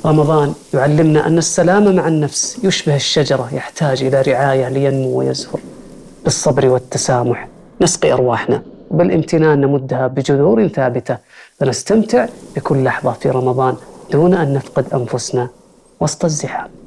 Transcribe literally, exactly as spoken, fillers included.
رمضان يعلمنا أن السلام مع النفس يشبه الشجرة، يحتاج إلى رعاية لينمو ويزهر. بالصبر والتسامح نسقي أرواحنا، وبالامتنان نمدها بجذور ثابتة، فنستمتع بكل لحظة في رمضان دون أن نفقد أنفسنا وسط الزحام.